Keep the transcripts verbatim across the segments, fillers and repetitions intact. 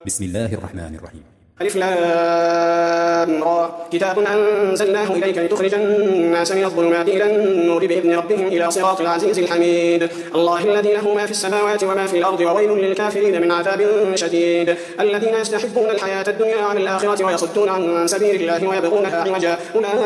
بسم الله الرحمن الرحيم. ألف لام را كتاب أنزلناه إليك لتخرج الناس من الظلمات إلى النور بإذن ربهم إلى صراط العزيز الحميد الله الذي له ما في السماوات وما في الأرض وويل للكافرين من عذاب شديد الذين يستحبون الحياة الدنيا عن الآخرة ويصدون عن سبيل الله ويبغونها عوجا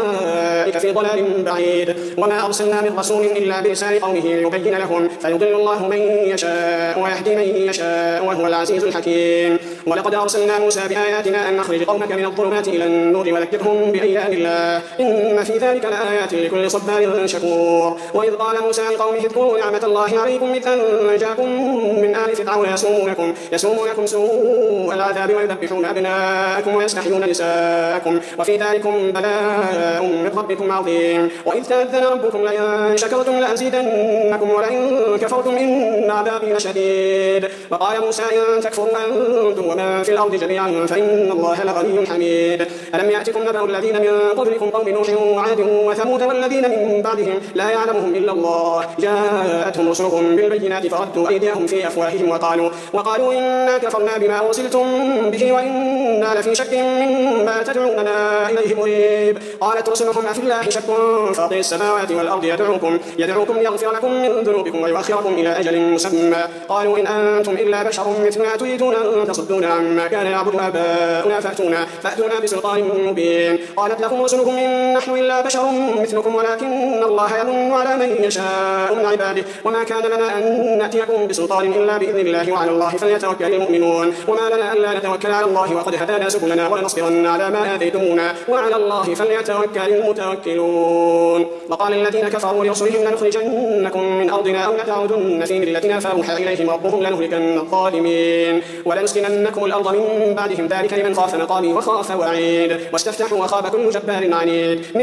أولئك في ضلال بعيد وما أرسلنا من رسول إلا بلسان قومه ليبين لهم فيضل الله من يشاء ويهدي من يشاء وهو العزيز الحكيم ولقد أرسلنا موسى بآياتنا أن نخرج قومك من الظلمات إلى النور وذكرهم بأيام الله إن في ذلك لآيات لكل صبار شكور وإذ قال موسى لقومه اذكروا نعمة الله عليكم إذ أنجاكم من آل فرعون يسومونكم, يسومونكم سوء العذاب ويذبحون أبناءكم ويستحيون نساءكم وفي ذلكم بلاء من ربكم عظيم وإذ تأذن ربكم لئن شكرتم لأزيدنكم ولئن كفرتم إن عذابي لشديد وقال موسى إن تكفروا أنتم ومن في الأرض جميعا فإن الله لغني حميد ألم يأتكم نبأ الذين من قبلكم قوم نوح وعاد وثمود والذين من بعدهم لا يعلمهم إلا الله جاءتهم رسلهم بالبينات فردوا أيديهم في أفواههم وقالوا, وقالوا إنا كفرنا بما أرسلتم به وإنا لفي شك مما تدعوننا إليه مريب قالت رسلهم أفي الله شك فاطر السماوات والأرض يدعوكم, يدعوكم يغفر لكم من ذنوبكم ويؤخركم إلى أجل مسمى قالوا إن أنتم إلا بشر مثلنا تريدون أن تصدونا عما كان يعبد آباؤنا فأتونا, فأتونا بسلطان مبين قالت لكم رسلكم إن نحن إلا بشر مثلكم ولكن الله يمن على من يشاء من عباده وما كان لنا أن نأتيكم بسلطان إلا بإذن الله وعلى الله فليتوكل المؤمنون وما لنا ألا نتوكل على الله وقد هدانا سبلنا ولنصبرن على ما آذيتمونا وعلى الله فليتوكل المتوكلون وقال الذين كفروا لرسلهم لنخرجنكم من أرضنا أو لتعودن في ملتنا فأوحى إليهم ربهم لنهلكن الظالمين ولنسكننكم الأرض من بعدهم ذلك لمن خاف مقامي وخاف وعيد واستفتحوا وخاب كل جبار عنيد من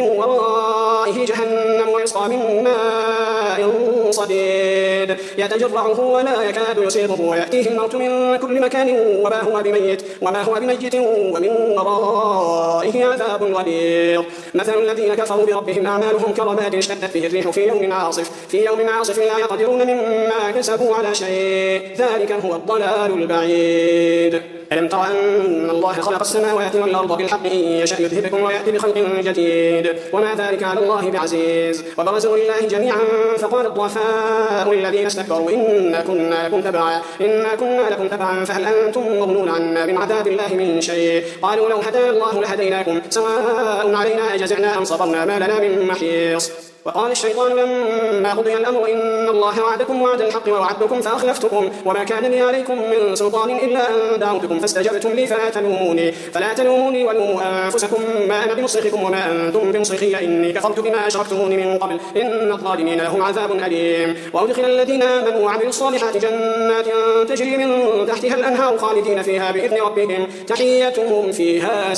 ورائه جهنم ويسقى من ماء صديد يتجرعه ولا يكاد يسيغه ويأتيه الموت من كل مكان وما هو بميت, وما هو بميت ومن ورائه عذاب غليظ مثل الذين كفروا بربهم أعمالهم كرماد اشتدت به الريح في يوم عاصف في يوم عاصف لا يقدرون مما كسبوا على شيء ذلك هو الضلال البعيد ألم تر أن الله خلق السماوات والأرض بالحق إن يشأ يذهبكم ويأتي بخلق جديد وما ذلك على الله بعزيز وبرزوا لله جميعا فقال الضعفاء الذين استكبروا إنا كنا لكم تبعا إنا كنا لكم تبعا فهل أنتم مغنون عنا من عذاب الله من شيء قالوا لو هدانا الله لهديناكم سواء علينا أجزعنا أم صبرنا ما لنا من محيص وقال الشيطان لما قضي الأمر إن الله وعدكم وعد الحق ووعدتكم فأخلفتكم وما كان لي عليكم من سلطان إلا أن دعوتكم فاستجبتم لي فلا تلوموني, فلا تلوموني ولوموا أنفسكم ما أنا بمصرخكم وما أنتم بمصرخي إني كفرت بما أشركتموني من قبل إن الظالمين لهم عذاب أليم وأدخل الذين آمنوا وعملوا الصالحات جنات تجري من تحتها الأنهار خالدين فيها بإذن ربهم تحيتهم فيها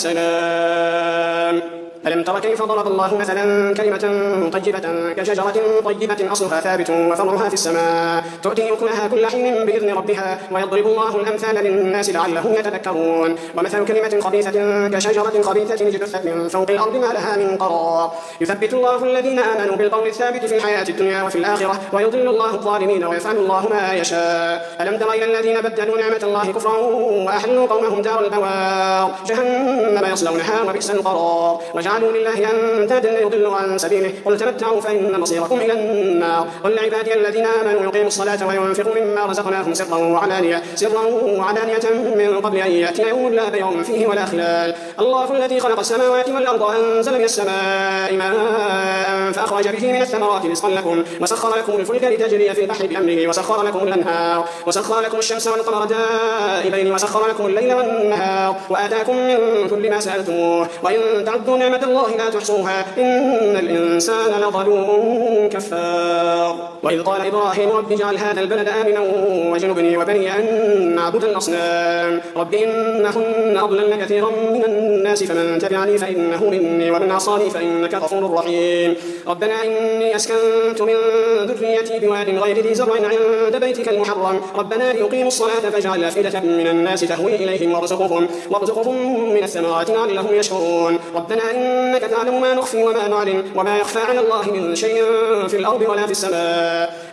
سلام ألم تر كيف ضرب الله مثلا كلمة طيبة كشجرة طيبة أصلها ثابت وفرعها في السماء تؤتي أكلها كل حين بإذن ربها ويضرب الله الأمثال للناس لعلهم يتذكرون ومثل كلمة خبيثة كشجرة خبيثة اجتثت من فوق الأرض ما لها من قرار يثبت الله الذين آمنوا بالقول الثابت في الحياة الدنيا وفي الآخرة ويضل الله الظالمين ويفعل الله ما يشاء ألم تر إلى الذين بدلوا نعمة الله كفرا وأحلوا قومهم دار البوار جهنم يصلونها وبئس القرار وجعلوا لله أندادا ليضلوا عن سبيله قل تمتعوا فإن مصيركم إلى النار قل لعبادي الذين آمنوا يقيموا الصلاة وينفقوا مما رزقناهم سرا وعلانية سرا وعلانية من قبل أن يأتي يوم لا بيع فيه ولا خلال الله الذي خلق السماوات والأرض وأنزل من السماء ماء فأخرج به من الثمرات رزقا لكم وسخر لكم الفلك لتجري في البحر بأمره وسخر لكم الأنهار وسخر لكم الشمس والقمر دائبين وسخر لكم الليل والنهار وآتاكم من كل ما سألتموه وإن تعدوا نعمة الله لا تحصوها إن الإنسان لظلوم كفار وإذ قال إبراهيم رب اجعل هذا البلد آمنا واجنبني وبني أن نعبد الأصنام رب إنهن أضللن كثيرا من الناس فمن تبعني فإنه مني ومن عصاني فإنك غفور رحيم ربنا إني أسكنت من ذريتي بواد غير ذي زرع عند بيتك المحرم ربنا ليقيموا الصلاة فاجعل أفئدة من الناس تهوي إليهم وارزقهم, وارزقهم من الثمرات لعلهم يشكرون ربنا إنك تعلم ما نخفي وما نعلن وما يخفى على الله من شيء في الأرض ولا في السماء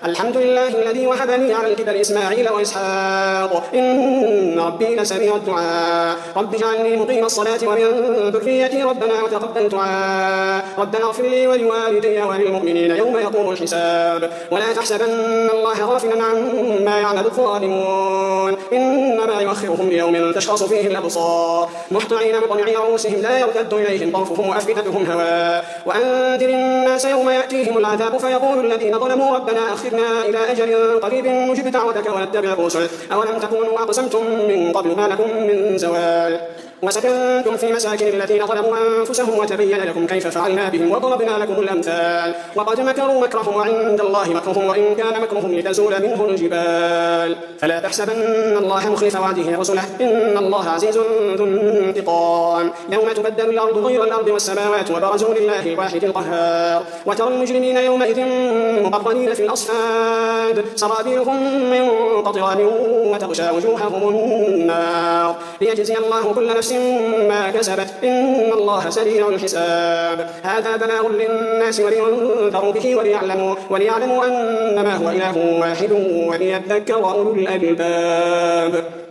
الحمد لله الذي وهب لي على الكبر إسماعيل وإسحاق إن ربي لسميع الدعاء رب اجعلني مقيم الصلاة ومن ذريتي ربنا وتقبل دعاء ربنا اغفر لي ولوالدي وللمؤمنين يوم يقوم الحساب ولا تحسبن الله غافلا عما يعمل الظالمون إنما يؤخرهم ليوم تشخص فيه الأبصار مهطعين مقنعي رؤوسهم لا يرتد إليهم طرفهم وأفئدتهم هواء وأنذر الناس يوم يأتيهم العذاب فيقول الذين ظلموا ربنا أخرنا إلى أجل قريب نجب دعوتك ونتبع الرسل أولم تكونوا أقسمتم من قبل ما لكم من زوال وسكنتم في مساكن الذين ظلموا أنفسهم وتبين لكم كيف فعلنا بهم وضربنا لكم الأمثال وقد مكروا مكرهم وعند الله مكرهم وإن كان مكرهم لتزول منه الجبال فلا تحسبن الله مخلف وعده رسله إن الله عزيز ذو انتقام يوم تبدل الأرض غير الأرض والسماوات وبرزوا لله الواحد القهار وترى المجرمين يومئذ مقرنين في الأصفاد سرابيلهم من قطران وتغشى وجوههم النار ليجزي الله كل نفس ما كسبت إن الله سريع الحساب هذا بلاغ للناس ولينذروا به وليعلموا, وليعلموا أنما هو إله واحد وليذكر أولو الألباب.